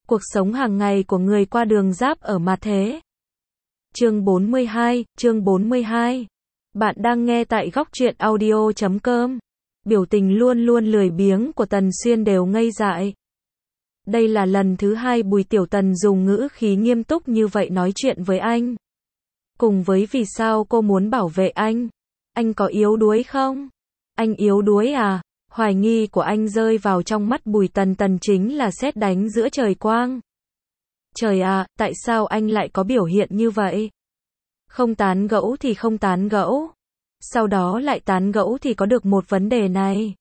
Cuộc sống hàng ngày của người qua đường giáp ở mặt thế. Chương 42. Bạn đang nghe tại góc truyện audio.com. Biểu tình luôn luôn lười biếng của Tần Xuyên đều ngây dại. Đây là lần thứ hai Bùi Tiểu Tần dùng ngữ khí nghiêm túc như vậy nói chuyện với anh. Cùng với vì sao cô muốn bảo vệ anh. Anh có yếu đuối không? Anh yếu đuối à? Hoài nghi của anh rơi vào trong mắt Bùi Tần Tần chính là sét đánh giữa trời quang. Trời ạ, tại sao anh lại có biểu hiện như vậy? Không tán gẫu thì không tán gẫu. Sau đó lại tán gẫu thì có được một vấn đề này.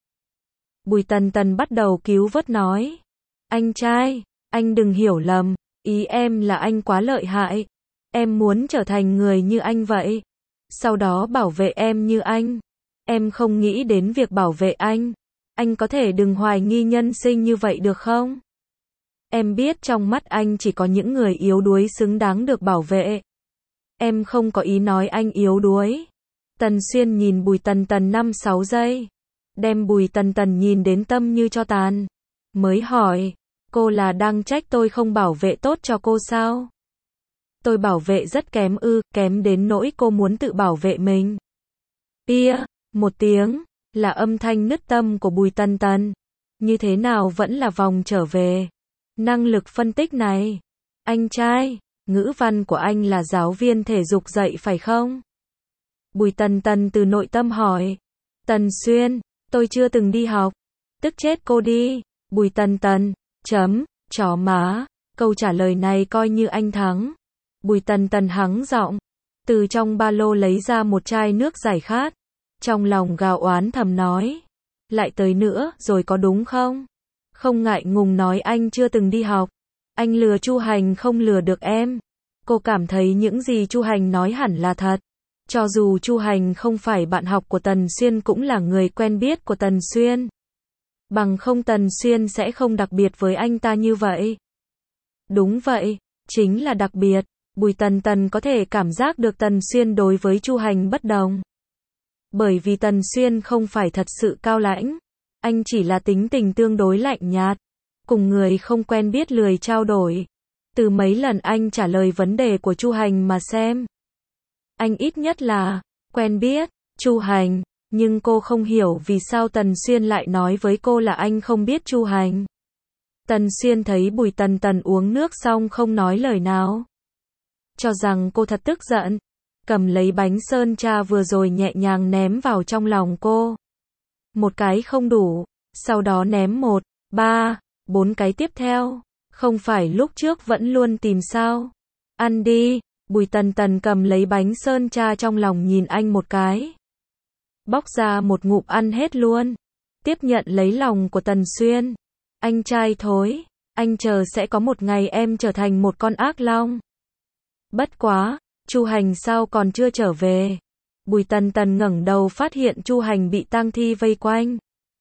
Bùi Tần Tần bắt đầu cứu vớt nói. Anh trai, anh đừng hiểu lầm, ý em là anh quá lợi hại. Em muốn trở thành người như anh vậy. Sau đó bảo vệ em như anh. Em không nghĩ đến việc bảo vệ anh. Anh có thể đừng hoài nghi nhân sinh như vậy được không? Em biết trong mắt anh chỉ có những người yếu đuối xứng đáng được bảo vệ. Em không có ý nói anh yếu đuối. Tần Xuyên nhìn Bùi Tần Tần 5-6 giây. Đem Bùi Tần Tần nhìn đến tâm như cho tàn. Mới hỏi, cô là đang trách tôi không bảo vệ tốt cho cô sao? Tôi bảo vệ rất kém ư, kém đến nỗi cô muốn tự bảo vệ mình. Bia, một tiếng, là âm thanh nứt tâm của Bùi Tần Tần. Như thế nào vẫn là vòng trở về. Năng lực phân tích này. Anh trai, ngữ văn của anh là giáo viên thể dục dạy phải không? Bùi Tần Tần từ nội tâm hỏi. Tần Xuyên, tôi chưa từng đi học. Tức chết cô đi. Bùi Tần Tần, chó má. Câu trả lời này coi như anh thắng. Bùi Tần Tần hắng giọng. Từ trong ba lô lấy ra một chai nước giải khát. Trong lòng gào oán thầm nói. Lại tới nữa, rồi có đúng không? Không ngại ngùng nói anh chưa từng đi học. Anh lừa Chu Hành không lừa được em. Cô cảm thấy những gì Chu Hành nói hẳn là thật. Cho dù Chu Hành không phải bạn học của Tần Xuyên cũng là người quen biết của Tần Xuyên. Bằng không Tần Xuyên sẽ không đặc biệt với anh ta như vậy. Đúng vậy, chính là đặc biệt. Bùi Tần Tần có thể cảm giác được Tần Xuyên đối với Chu Hành bất đồng. Bởi vì Tần Xuyên không phải thật sự cao lãnh. Anh chỉ là tính tình tương đối lạnh nhạt. Cùng người không quen biết lười trao đổi. Từ mấy lần anh trả lời vấn đề của Chu Hành mà xem. Anh ít nhất là quen biết Chu Hành. Nhưng cô không hiểu vì sao Tần Xuyên lại nói với cô là anh không biết Chu Hành. Tần Xuyên thấy Bùi Tần Tần uống nước xong không nói lời nào. Cho rằng cô thật tức giận. Cầm lấy bánh sơn tra vừa rồi nhẹ nhàng ném vào trong lòng cô. Một cái không đủ. Sau đó ném 1, 3, 4 cái tiếp theo. Không phải lúc trước vẫn luôn tìm sao. Ăn đi. Bùi Tần Tần cầm lấy bánh sơn tra trong lòng nhìn anh một cái. Bóc ra một ngụm ăn hết luôn. Tiếp nhận lấy lòng của Tần Xuyên. Anh trai thối. Anh chờ sẽ có một ngày em trở thành một con ác long. Bất quá, Chu Hành sao còn chưa trở về. Bùi Tần Tần ngẩng đầu phát hiện Chu Hành bị tang thi vây quanh.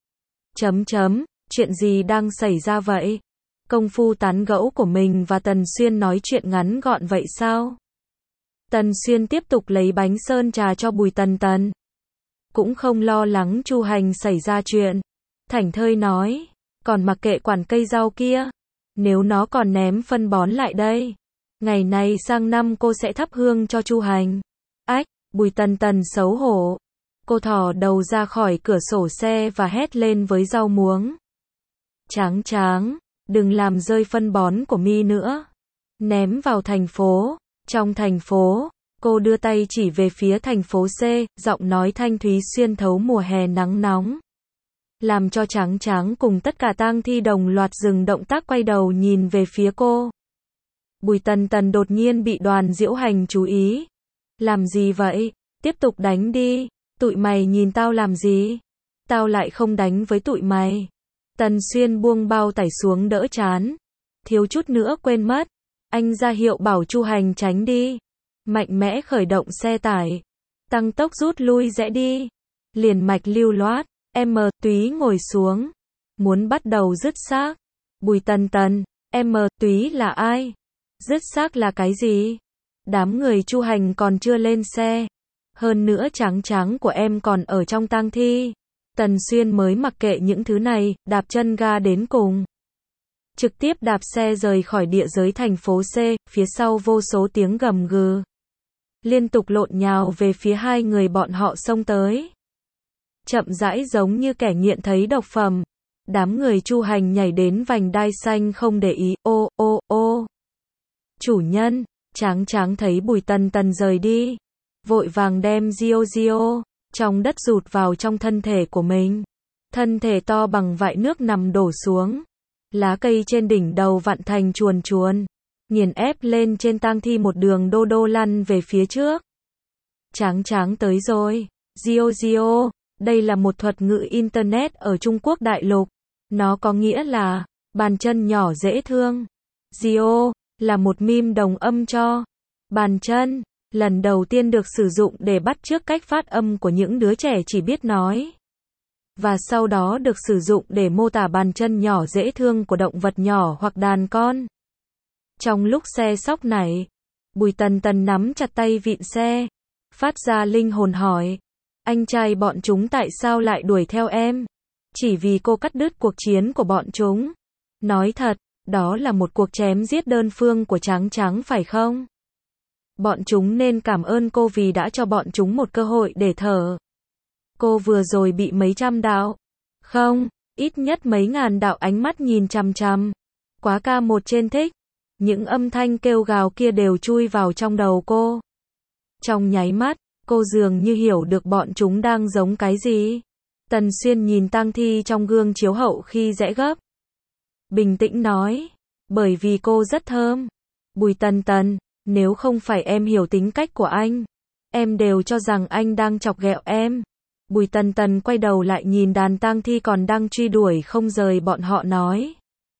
Chuyện gì đang xảy ra vậy? Công phu tán gẫu của mình và Tần Xuyên nói chuyện ngắn gọn vậy sao? Tần Xuyên tiếp tục lấy bánh sơn trà cho Bùi Tần Tần. Cũng không lo lắng Chu Hành xảy ra chuyện. Thảnh thơi nói, còn mặc kệ quản cây rau kia. Nếu nó còn ném phân bón lại đây. Ngày này sang năm cô sẽ thắp hương cho Chu Hành. Ách, Bùi Tần Tần xấu hổ. Cô thò đầu ra khỏi cửa sổ xe và hét lên với rau muống. Tráng, đừng làm rơi phân bón của mi nữa. Ném vào thành phố. Trong thành phố, cô đưa tay chỉ về phía thành phố C, giọng nói thanh thúy xuyên thấu mùa hè nắng nóng. Làm cho Tráng cùng tất cả tang thi đồng loạt dừng động tác quay đầu nhìn về phía cô. Bùi Tần Tần đột nhiên bị Đoàn Diễu Hành chú ý. Làm gì vậy? Tiếp tục đánh đi. Tụi mày nhìn tao làm gì? Tao lại không đánh với tụi mày. Tần Xuyên buông bao tải xuống đỡ chán. Thiếu chút nữa quên mất. Anh ra hiệu bảo Chu Hành tránh đi. Mạnh mẽ khởi động xe tải. Tăng tốc rút lui rẽ đi. Liền mạch lưu loát. Túy ngồi xuống. Muốn bắt đầu dứt xác. Bùi Tần Tần. Túy là ai? Dứt xác là cái gì? Đám người Chu Hành còn chưa lên xe. Hơn nữa Tráng của em còn ở trong tang thi. Tần Xuyên mới mặc kệ những thứ này, đạp chân ga đến cùng. trực tiếp đạp xe rời khỏi địa giới thành phố C, phía sau vô số tiếng gầm gừ. Liên tục lộn nhào về phía hai người bọn họ xông tới. Chậm rãi giống như kẻ nghiện thấy độc phẩm. Đám người Chu Hành nhảy đến vành đai xanh không để ý, ô, ô, ô. Chủ nhân, Tráng Tráng thấy Bùi Tần Tần rời đi. Vội vàng đem Gio trong đất rụt vào trong thân thể của mình. Thân thể to bằng vại nước nằm đổ xuống. Lá cây trên đỉnh đầu vặn thành chuồn chuồn. Nghiền ép lên trên tang thi một đường đô đô lăn về phía trước. Tráng Tráng tới rồi. Gio, đây là một thuật ngữ Internet ở Trung Quốc đại lục. Nó có nghĩa là, bàn chân nhỏ dễ thương. Gio, là một meme đồng âm cho bàn chân. Lần đầu tiên được sử dụng để bắt chước cách phát âm của những đứa trẻ chỉ biết nói. Và sau đó được sử dụng để mô tả bàn chân nhỏ dễ thương của động vật nhỏ hoặc đàn con. Trong lúc xe sóc nảy, Bùi Tần Tần nắm chặt tay vịn xe, phát ra linh hồn hỏi. Anh trai bọn chúng tại sao lại đuổi theo em? Chỉ vì cô cắt đứt cuộc chiến của bọn chúng. Nói thật, đó là một cuộc chém giết đơn phương của Tráng Tráng phải không? Bọn chúng nên cảm ơn cô vì đã cho bọn chúng một cơ hội để thở. Cô vừa rồi bị mấy trăm đạo. Không, ít nhất mấy ngàn đạo ánh mắt nhìn chằm chằm. Quá ca một trên thích. Những âm thanh kêu gào kia đều chui vào trong đầu cô. Trong nháy mắt, cô dường như hiểu được bọn chúng đang giống cái gì. Tần Xuyên nhìn tang thi trong gương chiếu hậu khi rẽ gấp. Bình tĩnh nói. Bởi vì cô rất thơm. Bùi Tần Tần, nếu không phải em hiểu tính cách của anh, em đều cho rằng anh đang chọc ghẹo em. Bùi Tần Tần quay đầu lại nhìn đàn tang thi còn đang truy đuổi không rời bọn họ nói.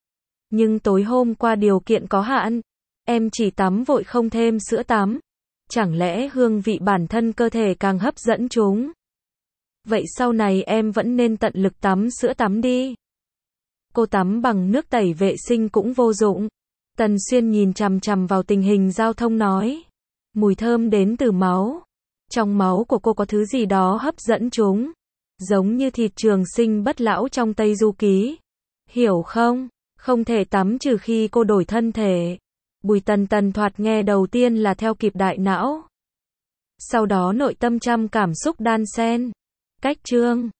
Nhưng tối hôm qua điều kiện có hạn, em chỉ tắm vội không thêm sữa tắm. Chẳng lẽ hương vị bản thân cơ thể càng hấp dẫn chúng? Vậy sau này em vẫn nên tận lực tắm sữa tắm đi. Cô tắm bằng nước tẩy vệ sinh cũng vô dụng. Tần Xuyên nhìn chằm chằm vào tình hình giao thông nói. Mùi thơm đến từ máu. Trong máu của cô có thứ gì đó hấp dẫn chúng. Giống như thịt trường sinh bất lão trong Tây Du Ký. Hiểu không? Không thể tắm trừ khi cô đổi thân thể. Bùi Tần Tần thoạt nghe đầu tiên là theo kịp đại não. Sau đó nội tâm trăm cảm xúc đan xen. Cách chương